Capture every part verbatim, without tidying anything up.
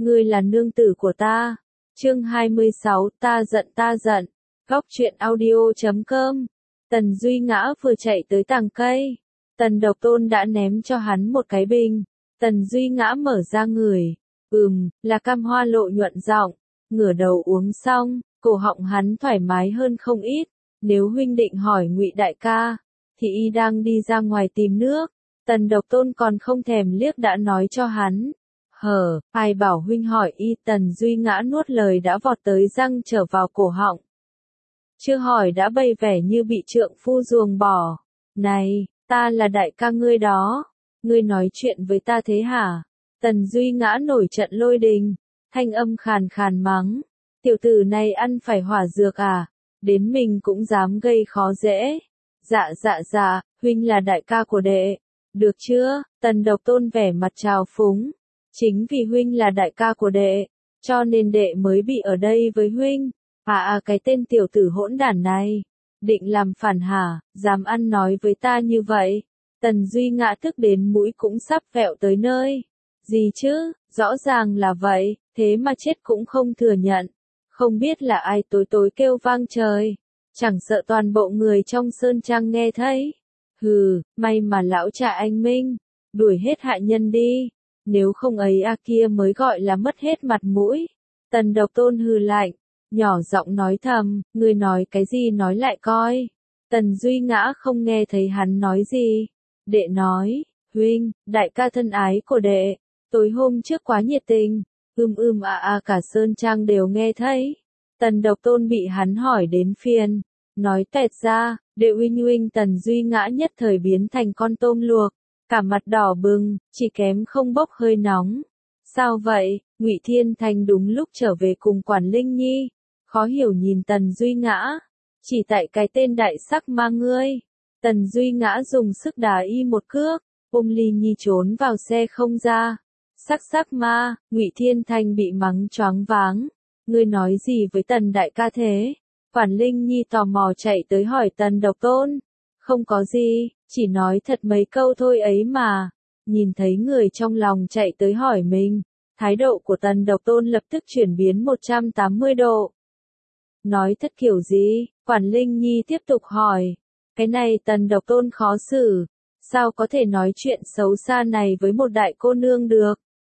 ngươi là nương tử của ta. Chương hai mươi sáu, ta giận ta giận. Góc truyện audio chấm com. Tần Duy Ngã vừa chạy tới tàng cây, Tần Độc Tôn đã ném cho hắn một cái bình. Tần Duy Ngã mở ra người, ừm, là cam hoa lộ nhuận giọng, ngửa đầu uống xong, cổ họng hắn thoải mái hơn không ít. Nếu huynh định hỏi Ngụy đại ca, thì y đang đi ra ngoài tìm nước. Tần Độc Tôn còn không thèm liếc đã nói cho hắn. Hờ, ai bảo huynh hỏi y. Tần Duy Ngã nuốt lời đã vọt tới răng trở vào cổ họng. Chưa hỏi đã bày vẻ như bị trượng phu ruồng bỏ. Này, ta là đại ca ngươi đó. Ngươi nói chuyện với ta thế hả? Tần Duy Ngã nổi trận lôi đình, thanh âm khàn khàn mắng. Tiểu tử này ăn phải hỏa dược à? Đến mình cũng dám gây khó dễ. Dạ dạ dạ, huynh là đại ca của đệ. Được chưa? Tần Độc Tôn vẻ mặt trào phúng. Chính vì huynh là đại ca của đệ, cho nên đệ mới bị ở đây với huynh. À à cái tên tiểu tử hỗn đản này. Định làm phản hả? Dám ăn nói với ta như vậy? Tần Duy Ngã tức đến mũi cũng sắp vẹo tới nơi. Gì chứ? Rõ ràng là vậy, thế mà chết cũng không thừa nhận. Không biết là ai tối tối kêu vang trời. Chẳng sợ toàn bộ người trong sơn trang nghe thấy. Hừ, may mà lão trà anh Minh, đuổi hết hạ nhân đi. Nếu không ấy a kia mới gọi là mất hết mặt mũi. Tần Độc Tôn hừ lạnh, nhỏ giọng nói thầm, ngươi nói cái gì nói lại coi. Tần Duy Ngã không nghe thấy hắn nói gì. Đệ nói, huynh, đại ca thân ái của đệ, tối hôm trước quá nhiệt tình. Ưm ưm à à cả sơn trang đều nghe thấy. Tần Độc Tôn bị hắn hỏi đến phiền, nói tẹt ra, đệ huynh huynh. Tần Duy Ngã nhất thời biến thành con tôm luộc, cả mặt đỏ bừng, chỉ kém không bốc hơi nóng. Sao vậy? Ngụy Thiên Thanh đúng lúc trở về cùng Quản Linh Nhi, khó hiểu nhìn Tần Duy Ngã, chỉ tại cái tên đại sắc ma ngươi. Tần Duy Ngã dùng sức đá y một cước, ôm Ly Nhi trốn vào xe không ra. Sắc sắc ma, Ngụy Thiên Thanh bị mắng choáng váng. Ngươi nói gì với Tần đại ca thế? Quản Linh Nhi tò mò chạy tới hỏi Tần Độc Tôn. Không có gì, chỉ nói thật mấy câu thôi ấy mà. Nhìn thấy người trong lòng chạy tới hỏi mình, thái độ của Tần Độc Tôn lập tức chuyển biến một trăm tám mươi độ. Nói thật kiểu gì? Quản Linh Nhi tiếp tục hỏi. Cái này Tần Độc Tôn khó xử, sao có thể nói chuyện xấu xa này với một đại cô nương được?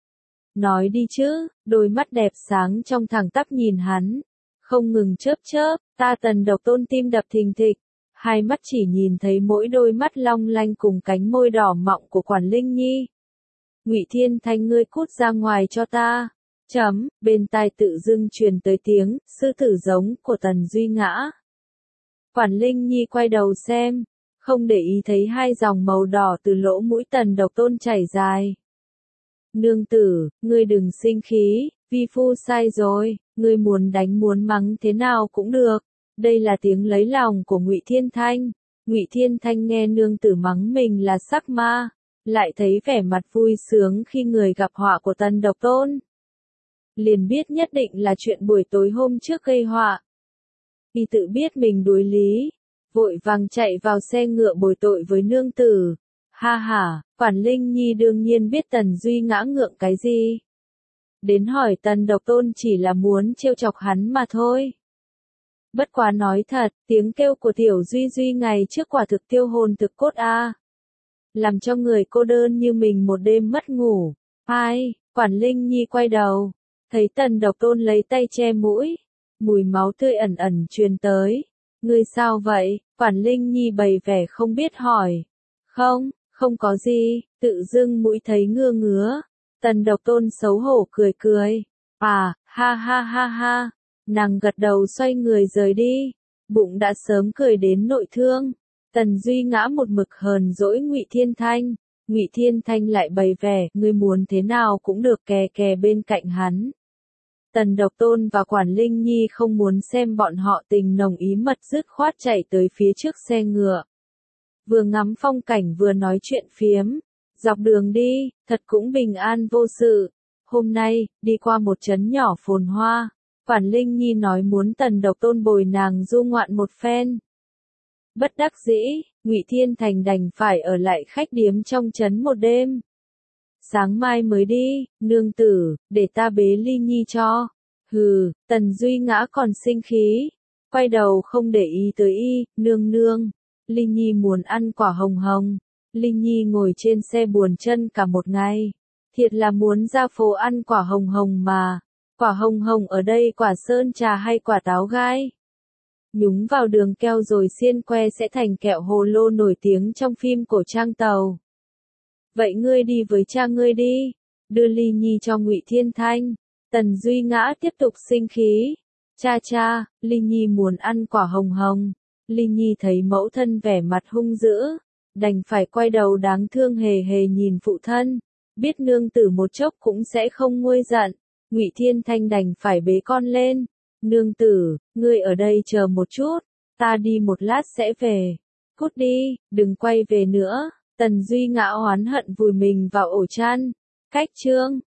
Nói đi chứ. Đôi mắt đẹp sáng trong thẳng tắp nhìn hắn, không ngừng chớp chớp. Ta Tần Độc Tôn tim đập thình thịch, hai mắt chỉ nhìn thấy mỗi đôi mắt long lanh cùng cánh môi đỏ mọng của Quản Linh Nhi. Ngụy Thiên Thanh ngươi cút ra ngoài cho ta. Chấm, bên tai tự dưng truyền tới tiếng sư tử giống của Tần Duy Ngã. Quản Linh Nhi quay đầu xem, không để ý thấy hai dòng màu đỏ từ lỗ mũi Tần Độc Tôn chảy dài. Nương tử, ngươi đừng sinh khí, vi phu sai rồi, ngươi muốn đánh muốn mắng thế nào cũng được. Đây là tiếng lấy lòng của Ngụy Thiên Thanh. Ngụy Thiên Thanh nghe nương tử mắng mình là sắc ma, lại thấy vẻ mặt vui sướng khi người gặp họa của Tần Độc Tôn, liền biết nhất định là chuyện buổi tối hôm trước gây họa. Y tự biết mình đối lý, vội vàng chạy vào xe ngựa bồi tội với nương tử. Ha ha, Quản Linh Nhi đương nhiên biết Tần Duy Ngã ngượng cái gì. Đến hỏi Tần Độc Tôn chỉ là muốn trêu chọc hắn mà thôi. Bất quá nói thật, tiếng kêu của tiểu Duy Duy ngày trước quả thực tiêu hồn thực cốt a. Làm cho người cô đơn như mình một đêm mất ngủ. Ai? Quản Linh Nhi quay đầu, thấy Tần Độc Tôn lấy tay che mũi, mùi máu tươi ẩn ẩn truyền tới. Ngươi sao vậy? Quản Linh Nhi bày vẻ không biết hỏi. Không, không có gì, tự dưng mũi thấy ngứa ngứa. Tần Độc Tôn xấu hổ cười cười. À, ha ha ha ha. Nàng gật đầu xoay người rời đi, bụng đã sớm cười đến nội thương. Tần Duy Ngã một mực hờn dỗi Ngụy Thiên Thanh, Ngụy Thiên Thanh lại bày vẻ, ngươi muốn thế nào cũng được kè kè bên cạnh hắn. Tần Độc Tôn và Quản Linh Nhi không muốn xem bọn họ tình nồng ý mật dứt khoát chạy tới phía trước xe ngựa. Vừa ngắm phong cảnh vừa nói chuyện phiếm, dọc đường đi, thật cũng bình an vô sự. Hôm nay, đi qua một trấn nhỏ phồn hoa. Quản Linh Nhi nói muốn Tần Độc Tôn bồi nàng du ngoạn một phen. Bất đắc dĩ, Ngụy Thiên Thành đành phải ở lại khách điếm trong trấn một đêm. Sáng mai mới đi, nương tử, để ta bế Ly Nhi cho. Hừ, Tần Duy Ngã còn sinh khí, quay đầu không để ý tới y, nương nương. Ly Nhi muốn ăn quả hồng hồng. Ly Nhi ngồi trên xe buồn chân cả một ngày. Thiệt là muốn ra phố ăn quả hồng hồng mà. Quả hồng hồng ở đây quả sơn trà hay quả táo gai? Nhúng vào đường keo rồi xiên que sẽ thành kẹo hồ lô nổi tiếng trong phim cổ trang tàu. Vậy ngươi đi với cha ngươi đi. Đưa Ly Nhi cho Ngụy Thiên Thanh. Tần Duy Ngã tiếp tục sinh khí. Cha cha, Ly Nhi muốn ăn quả hồng hồng. Ly Nhi thấy mẫu thân vẻ mặt hung dữ, đành phải quay đầu đáng thương hề hề nhìn phụ thân. Biết nương tử một chốc cũng sẽ không nguôi giận. Ngụy Thiên Thanh đành phải bế con lên. Nương tử, ngươi ở đây chờ một chút, ta đi một lát sẽ về. Cút đi, đừng quay về nữa. Tần Duy Ngã oán hận vùi mình vào ổ chăn. Cách chương